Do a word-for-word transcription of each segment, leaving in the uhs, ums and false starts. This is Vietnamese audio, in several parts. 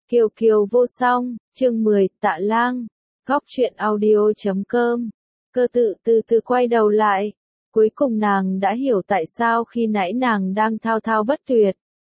Kiều Kiều vô song, chương mười, Tạ Lang, góc truyện audio chấm com. Cơ tự từ từ quay đầu lại, cuối cùng nàng đã hiểu tại sao khi nãy nàng đang thao thao bất tuyệt.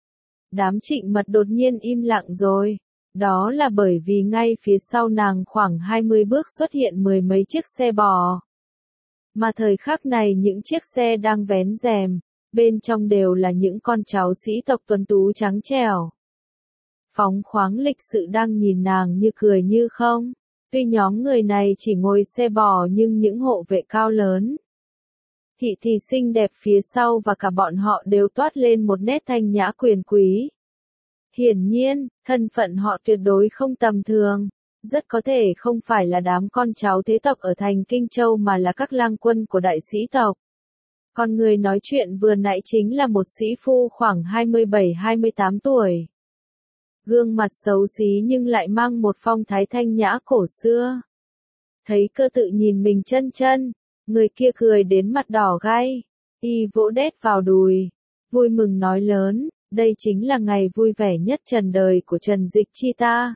Đám Trịnh Mật đột nhiên im lặng rồi, đó là bởi vì ngay phía sau nàng khoảng hai mươi bước xuất hiện mười mấy chiếc xe bò. Mà thời khắc này những chiếc xe đang vén rèm, bên trong đều là những con cháu sĩ tộc tuấn tú trắng trẻo. Phóng khoáng lịch sự đang nhìn nàng như cười như không. Tuy nhóm người này chỉ ngồi xe bò nhưng những hộ vệ cao lớn, thị thì xinh đẹp phía sau và cả bọn họ đều toát lên một nét thanh nhã quyền quý. Hiển nhiên, thân phận họ tuyệt đối không tầm thường, rất có thể không phải là đám con cháu thế tộc ở thành Kinh Châu mà là các lang quân của đại sĩ tộc. Con người nói chuyện vừa nãy chính là một sĩ phu khoảng hai mươi bảy hai mươi tám tuổi. Gương mặt xấu xí nhưng lại mang một phong thái thanh nhã cổ xưa. Thấy Cơ tự nhìn mình chân chân, người kia cười đến mặt đỏ gay, y vỗ đét vào đùi, vui mừng nói lớn, đây chính là ngày vui vẻ nhất trần đời của Trần Dịch Chi ta.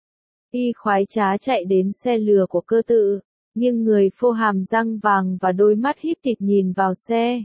Y khoái trá chạy đến xe lừa của Cơ tự, nhưng người phô hàm răng vàng và đôi mắt híp thịt nhìn vào xe.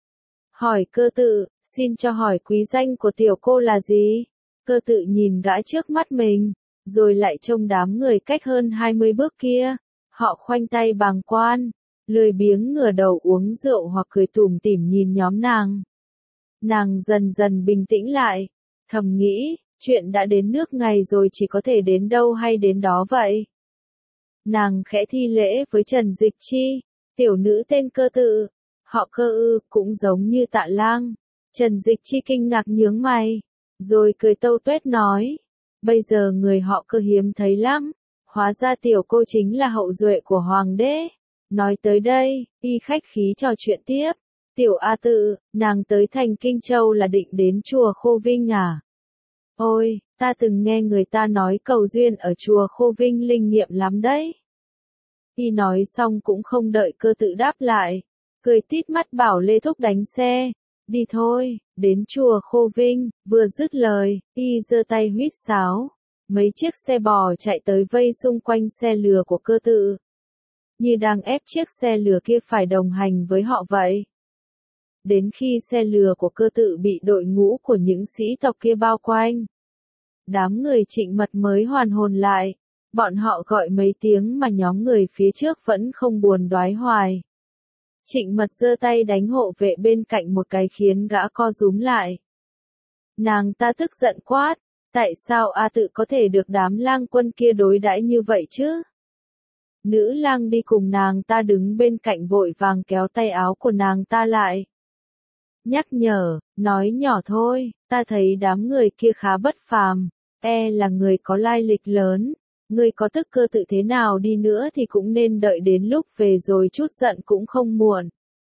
Hỏi Cơ tự, xin cho hỏi quý danh của tiểu cô là gì? Cơ tự nhìn gã trước mắt mình, rồi lại trông đám người cách hơn hai mươi bước kia, họ khoanh tay bàng quan, lười biếng ngửa đầu uống rượu hoặc cười tủm tỉm nhìn nhóm nàng. Nàng dần dần bình tĩnh lại, thầm nghĩ, chuyện đã đến nước này rồi chỉ có thể đến đâu hay đến đó vậy. Nàng khẽ thi lễ với Trần Dịch Chi, tiểu nữ tên Cơ tự, họ Cơ ư, cũng giống như Tạ Lang. Trần Dịch Chi kinh ngạc nhướng mày, rồi cười tâu tuét nói, bây giờ người họ Cơ hiếm thấy lắm, hóa ra tiểu cô chính là hậu duệ của hoàng đế. Nói tới đây, y khách khí trò chuyện tiếp, tiểu A tự, nàng tới thành Kinh Châu là định đến chùa Khô Vinh à? Ôi, ta từng nghe người ta nói cầu duyên ở chùa Khô Vinh linh nghiệm lắm đấy. Y nói xong cũng không đợi Cơ tự đáp lại, cười tít mắt bảo Lê Thúc đánh xe. Đi thôi, đến chùa Khô Vinh, vừa dứt lời, y giơ tay huýt sáo. Mấy chiếc xe bò chạy tới vây xung quanh xe lừa của Cơ tự, như đang ép chiếc xe lừa kia phải đồng hành với họ vậy. Đến khi xe lừa của Cơ tự bị đội ngũ của những sĩ tộc kia bao quanh, đám người Trịnh Mật mới hoàn hồn lại, bọn họ gọi mấy tiếng mà nhóm người phía trước vẫn không buồn đoái hoài. Trịnh Mật giơ tay đánh hộ vệ bên cạnh một cái khiến gã co rúm lại. Nàng ta tức giận quát, tại sao A tự có thể được đám lang quân kia đối đãi như vậy chứ? Nữ lang đi cùng nàng ta đứng bên cạnh vội vàng kéo tay áo của nàng ta lại. Nhắc nhở, nói nhỏ thôi, ta thấy đám người kia khá bất phàm, e là người có lai lịch lớn. Ngươi có tức Cơ tự thế nào đi nữa thì cũng nên đợi đến lúc về rồi chút giận cũng không muộn.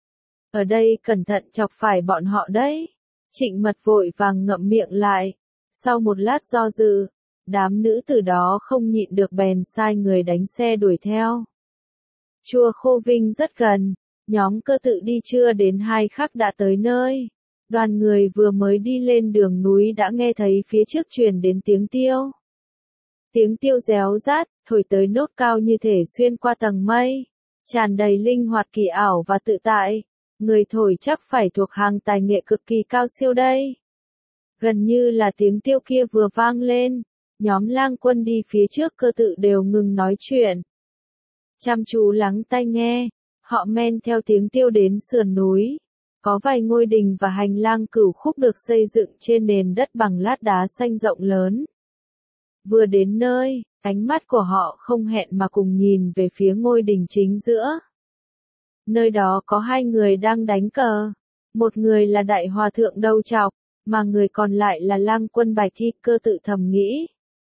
Ở đây cẩn thận chọc phải bọn họ đấy. Trịnh Mật vội vàng ngậm miệng lại. Sau một lát do dự, đám nữ từ đó không nhịn được bèn sai người đánh xe đuổi theo. Chùa Khô Vinh rất gần, nhóm Cơ tự đi chưa đến hai khắc đã tới nơi. Đoàn người vừa mới đi lên đường núi đã nghe thấy phía trước truyền đến tiếng tiêu. Tiếng tiêu réo rát, thổi tới nốt cao như thể xuyên qua tầng mây, tràn đầy linh hoạt kỳ ảo và tự tại. Người thổi chắc phải thuộc hàng tài nghệ cực kỳ cao siêu đây. Gần như là tiếng tiêu kia vừa vang lên, nhóm lang quân đi phía trước Cơ tự đều ngừng nói chuyện. Chăm chú lắng tai nghe, họ men theo tiếng tiêu đến sườn núi. Có vài ngôi đình và hành lang cửu khúc được xây dựng trên nền đất bằng lát đá xanh rộng lớn. Vừa đến nơi, ánh mắt của họ không hẹn mà cùng nhìn về phía ngôi đình chính giữa. Nơi đó có hai người đang đánh cờ. Một người là đại hòa thượng đầu trọc, mà người còn lại là lang quân Bạch Thi. Cơ tự thầm nghĩ.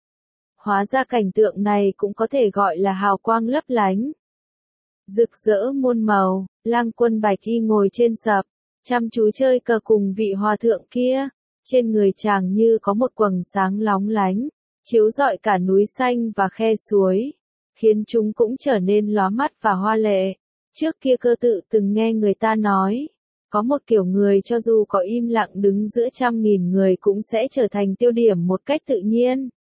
Hóa ra cảnh tượng này cũng có thể gọi là hào quang lấp lánh. Rực rỡ muôn màu, lang quân Bạch Thi ngồi trên sập, chăm chú chơi cờ cùng vị hòa thượng kia. Trên người chàng như có một quầng sáng lóng lánh, chiếu rọi cả núi xanh và khe suối, khiến chúng cũng trở nên lóa mắt và hoa lệ. Trước kia Cơ tự từng nghe người ta nói, có một kiểu người cho dù có im lặng đứng giữa trăm nghìn người cũng sẽ trở thành tiêu điểm một cách tự nhiên.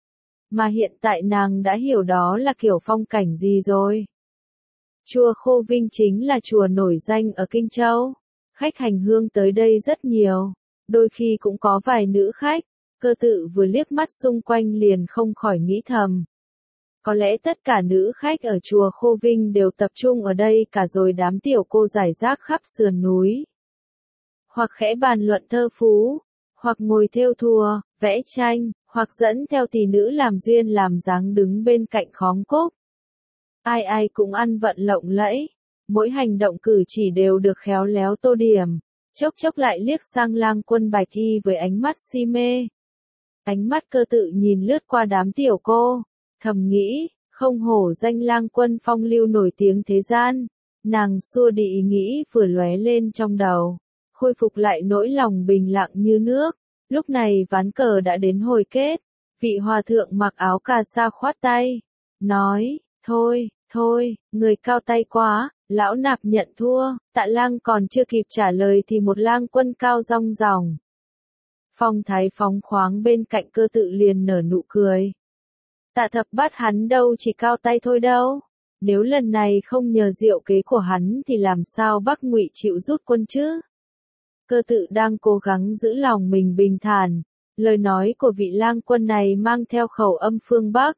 Mà hiện tại nàng đã hiểu đó là kiểu phong cảnh gì rồi. Chùa Khô Vinh chính là chùa nổi danh ở Kinh Châu. Khách hành hương tới đây rất nhiều, đôi khi cũng có vài nữ khách. Cơ tự vừa liếc mắt xung quanh liền không khỏi nghĩ thầm. Có lẽ tất cả nữ khách ở chùa Khô Vinh đều tập trung ở đây cả rồi, đám tiểu cô rải rác khắp sườn núi. Hoặc khẽ bàn luận thơ phú, hoặc ngồi thêu thùa, vẽ tranh, hoặc dẫn theo tỷ nữ làm duyên làm dáng đứng bên cạnh khóm cúc. Ai ai cũng ăn vận lộng lẫy, mỗi hành động cử chỉ đều được khéo léo tô điểm, chốc chốc lại liếc sang Lang Quân Bạch Y với ánh mắt si mê. Ánh mắt Cơ tự nhìn lướt qua đám tiểu cô, thầm nghĩ, không hổ danh Lang Quân phong lưu nổi tiếng thế gian. Nàng xua đi ý nghĩ vừa lóe lên trong đầu, khôi phục lại nỗi lòng bình lặng như nước. Lúc này ván cờ đã đến hồi kết, vị hòa thượng mặc áo cà sa khoát tay, nói, thôi, thôi, người cao tay quá, lão nạp nhận thua. Tạ Lang còn chưa kịp trả lời thì một lang quân cao rong ròng, phong thái phóng khoáng bên cạnh Cơ tự liền nở nụ cười. Tạ Thập Bát hắn đâu chỉ cao tay thôi đâu, nếu lần này không nhờ diệu kế của hắn thì làm sao Bắc Ngụy chịu rút quân chứ? Cơ tự đang cố gắng giữ lòng mình bình thản, lời nói của vị lang quân này mang theo khẩu âm phương Bắc.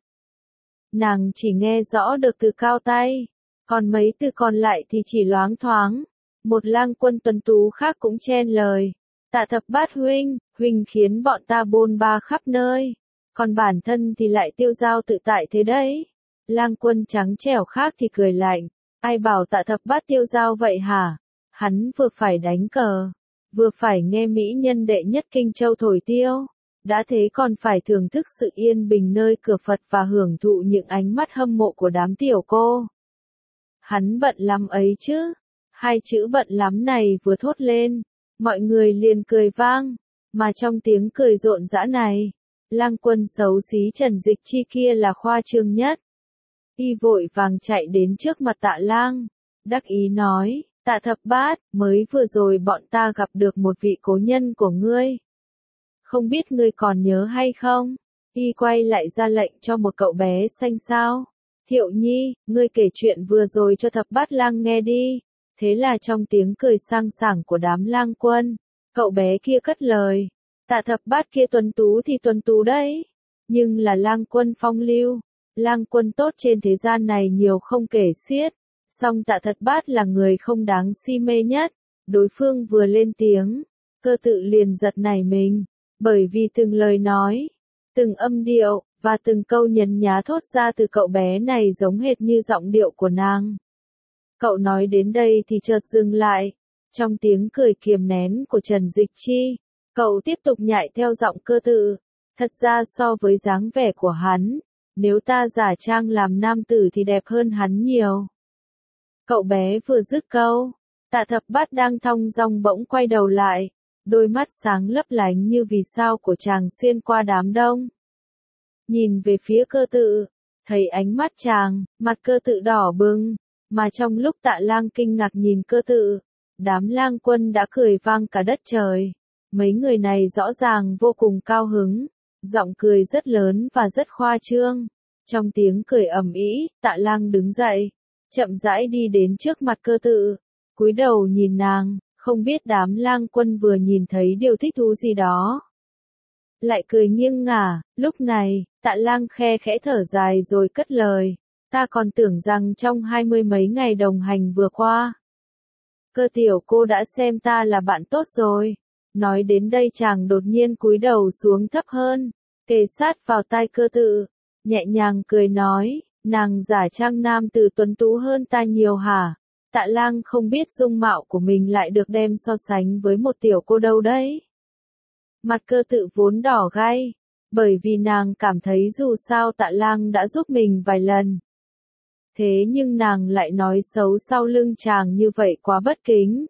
Nàng chỉ nghe rõ được từ cao tay, còn mấy từ còn lại thì chỉ loáng thoáng. Một lang quân tuấn tú khác cũng chen lời, Tạ Thập Bát huynh, huynh khiến bọn ta bôn ba khắp nơi, còn bản thân thì lại tiêu dao tự tại thế đấy. Lang quân trắng trẻo khác thì cười lạnh, ai bảo Tạ Thập Bát tiêu dao vậy hả? Hắn vừa phải đánh cờ, vừa phải nghe mỹ nhân đệ nhất Kinh Châu thổi tiêu, đã thế còn phải thưởng thức sự yên bình nơi cửa Phật và hưởng thụ những ánh mắt hâm mộ của đám tiểu cô. Hắn bận lắm ấy chứ. Hai chữ bận lắm này vừa thốt lên, mọi người liền cười vang, mà trong tiếng cười rộn rã này, lang quân xấu xí Trần Dịch Chi kia là khoa trương nhất. Y vội vàng chạy đến trước mặt Tạ Lang, đắc ý nói, Tạ Thập Bát, mới vừa rồi bọn ta gặp được một vị cố nhân của ngươi. Không biết ngươi còn nhớ hay không? Y quay lại ra lệnh cho một cậu bé xanh xao. Thiệu Nhi, ngươi kể chuyện vừa rồi cho Thập Bát Lang nghe đi. Thế là trong tiếng cười sang sảng của đám lang quân, cậu bé kia cất lời. Tạ Thập Bát kia tuấn tú thì tuấn tú đấy, nhưng là lang quân phong lưu. Lang quân tốt trên thế gian này nhiều không kể xiết, song Tạ Thập Bát là người không đáng si mê nhất. Đối phương vừa lên tiếng, Cơ tự liền giật nảy mình, bởi vì từng lời nói, từng âm điệu, và từng câu nhấn nhá thốt ra từ cậu bé này giống hệt như giọng điệu của nàng. Cậu nói đến đây thì chợt dừng lại, trong tiếng cười kiềm nén của Trần Dịch Chi, cậu tiếp tục nhại theo giọng Cơ tự. Thật ra so với dáng vẻ của hắn, nếu ta giả trang làm nam tử thì đẹp hơn hắn nhiều. Cậu bé vừa dứt câu, Tạ Thập Bát đang thong dong bỗng quay đầu lại, đôi mắt sáng lấp lánh như vì sao của chàng xuyên qua đám đông. Nhìn về phía Cơ tự, thấy ánh mắt chàng, mặt Cơ tự đỏ bừng, mà trong lúc Tạ Lang kinh ngạc nhìn Cơ tự, đám lang quân đã cười vang cả đất trời. Mấy người này rõ ràng vô cùng cao hứng, giọng cười rất lớn và rất khoa trương. Trong tiếng cười ầm ĩ, Tạ Lang đứng dậy, chậm rãi đi đến trước mặt Cơ tự, cúi đầu nhìn nàng, không biết đám lang quân vừa nhìn thấy điều thích thú gì đó. Lại cười nghiêng ngả, lúc này, Tạ Lang khe khẽ thở dài rồi cất lời, ta còn tưởng rằng trong hai mươi mấy ngày đồng hành vừa qua, Cơ tiểu cô đã xem ta là bạn tốt rồi. Nói đến đây chàng đột nhiên cúi đầu xuống thấp hơn, kề sát vào tai Cơ tự, nhẹ nhàng cười nói, nàng giả trang nam tử tuấn tú hơn ta nhiều hả? Tạ Lang không biết dung mạo của mình lại được đem so sánh với một tiểu cô đâu đấy. Mặt Cơ tự vốn đỏ gay, bởi vì nàng cảm thấy dù sao Tạ Lang đã giúp mình vài lần. Thế nhưng nàng lại nói xấu sau lưng chàng như vậy quá bất kính.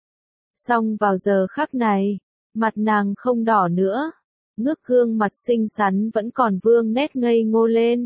Song vào giờ khắc này, mặt nàng không đỏ nữa, ngước gương mặt xinh xắn vẫn còn vương nét ngây ngô lên.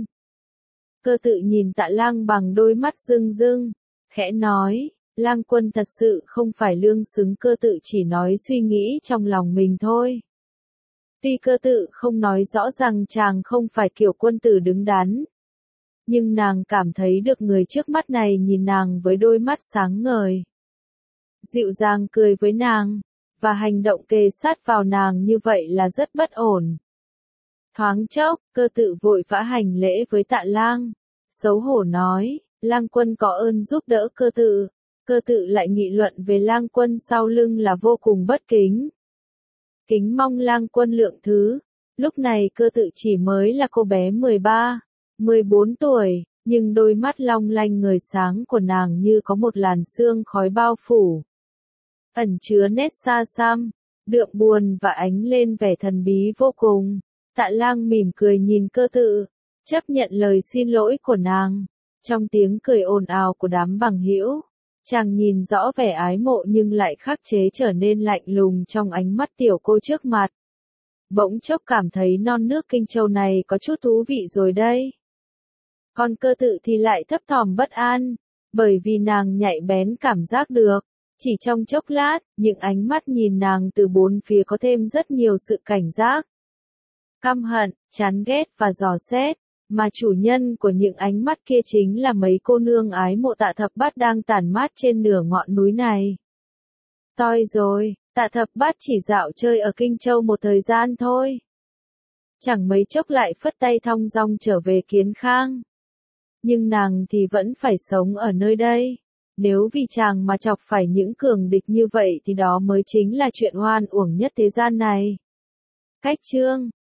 Cơ tự nhìn Tạ Lang bằng đôi mắt rưng rưng, khẽ nói, Lang quân thật sự không phải lương xứng. Cơ tự chỉ nói suy nghĩ trong lòng mình thôi. Tuy cơ tự không nói rõ rằng chàng không phải kiểu quân tử đứng đắn, nhưng nàng cảm thấy được người trước mắt này nhìn nàng với đôi mắt sáng ngời, dịu dàng cười với nàng, và hành động kề sát vào nàng như vậy là rất bất ổn. Thoáng chốc, cơ tự vội vã hành lễ với Tạ Lang, xấu hổ nói, Lang quân có ơn giúp đỡ cơ tự. Cơ tự lại nghị luận về Lang quân sau lưng là vô cùng bất kính. Kính mong Lang quân lượng thứ. Lúc này cơ tự chỉ mới là cô bé mười ba, mười bốn tuổi, nhưng đôi mắt long lanh ngời sáng của nàng như có một làn sương khói bao phủ, ẩn chứa nét xa xăm, đượm buồn và ánh lên vẻ thần bí vô cùng. Tạ Lang mỉm cười nhìn cơ tự, chấp nhận lời xin lỗi của nàng. Trong tiếng cười ồn ào của đám bằng hữu, chàng nhìn rõ vẻ ái mộ nhưng lại khắc chế trở nên lạnh lùng trong ánh mắt tiểu cô trước mặt. Bỗng chốc cảm thấy non nước Kinh Châu này có chút thú vị rồi đây. Còn cơ tự thì lại thấp thỏm bất an, bởi vì nàng nhạy bén cảm giác được. Chỉ trong chốc lát, những ánh mắt nhìn nàng từ bốn phía có thêm rất nhiều sự cảnh giác, căm hận, chán ghét và dò xét, mà chủ nhân của những ánh mắt kia chính là mấy cô nương ái mộ Tạ Thập Bát đang tản mát trên nửa ngọn núi này. Toi rồi, Tạ Thập Bát chỉ dạo chơi ở Kinh Châu một thời gian thôi. Chẳng mấy chốc lại phất tay thong dong trở về Kiến Khang. Nhưng nàng thì vẫn phải sống ở nơi đây. Nếu vì chàng mà chọc phải những cường địch như vậy thì đó mới chính là chuyện oan uổng nhất thế gian này. Cách chương